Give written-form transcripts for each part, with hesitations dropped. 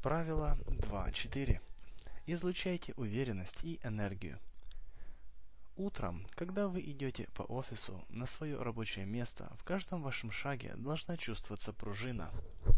Правило 2.4. Излучайте уверенность и энергию. Утром, когда вы идете по офису на свое рабочее место, в каждом вашем шаге должна чувствоваться пружина.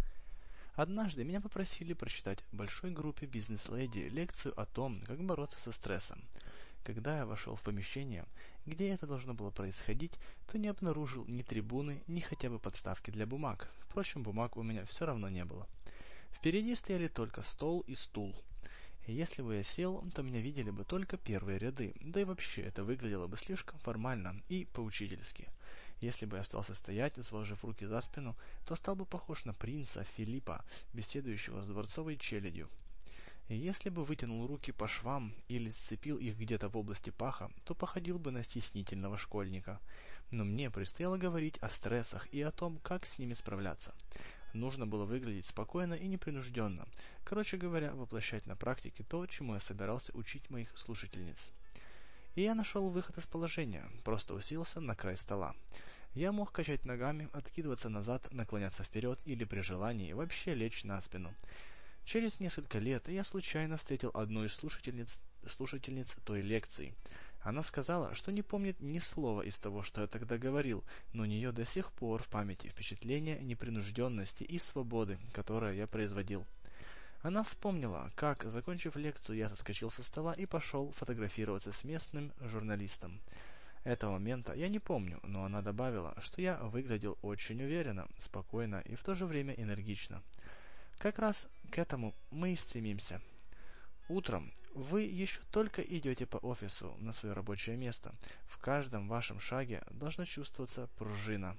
Однажды меня попросили прочитать большой группе бизнес-леди лекцию о том, как бороться со стрессом. Когда я вошел в помещение, где это должно было происходить, то не обнаружил ни трибуны, ни хотя бы подставки для бумаг. Впрочем, бумаг у меня все равно не было. Впереди стояли только стол и стул. И если бы я сел, то меня видели бы только первые ряды, да и вообще это выглядело бы слишком формально и поучительски. Если бы я остался стоять, сложив руки за спину, то стал бы похож на принца Филиппа, беседующего с дворцовой челядью. И если бы вытянул руки по швам или сцепил их где-то в области паха, то походил бы на стеснительного школьника. Но мне предстояло говорить о стрессах и о том, как с ними справляться. Нужно было выглядеть спокойно и непринужденно. Короче говоря, воплощать на практике то, чему я собирался учить моих слушательниц. И я нашел выход из положения, просто уселся на край стола. Я мог качать ногами, откидываться назад, наклоняться вперед или при желании вообще лечь на спину. Через несколько лет я случайно встретил одну из слушательниц той лекции. Она сказала, что не помнит ни слова из того, что я тогда говорил, но у нее до сих пор в памяти впечатление непринужденности и свободы, которое я производил. Она вспомнила, как, закончив лекцию, я соскочил со стола и пошел фотографироваться с местным журналистом. Этого момента я не помню, но она добавила, что я выглядел очень уверенно, спокойно и в то же время энергично. Как раз к этому мы и стремимся. Утром вы еще только идете по офису на свое рабочее место. В каждом вашем шаге должна чувствоваться пружина.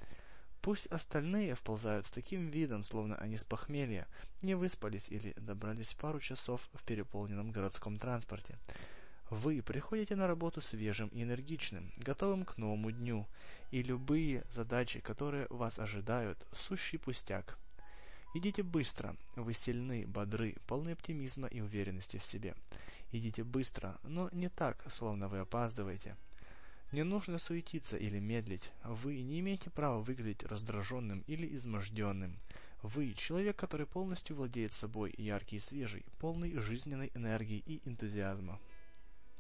Пусть остальные вползают с таким видом, словно они с похмелья, не выспались или добрались пару часов в переполненном городском транспорте. Вы приходите на работу свежим и энергичным, готовым к новому дню, и любые задачи, которые вас ожидают, сущий пустяк. Идите быстро, вы сильны, бодры, полны оптимизма и уверенности в себе. Идите быстро, но не так, словно вы опаздываете. Не нужно суетиться или медлить, вы не имеете права выглядеть раздраженным или изможденным. Вы человек, который полностью владеет собой, яркий и свежий, полный жизненной энергии и энтузиазма.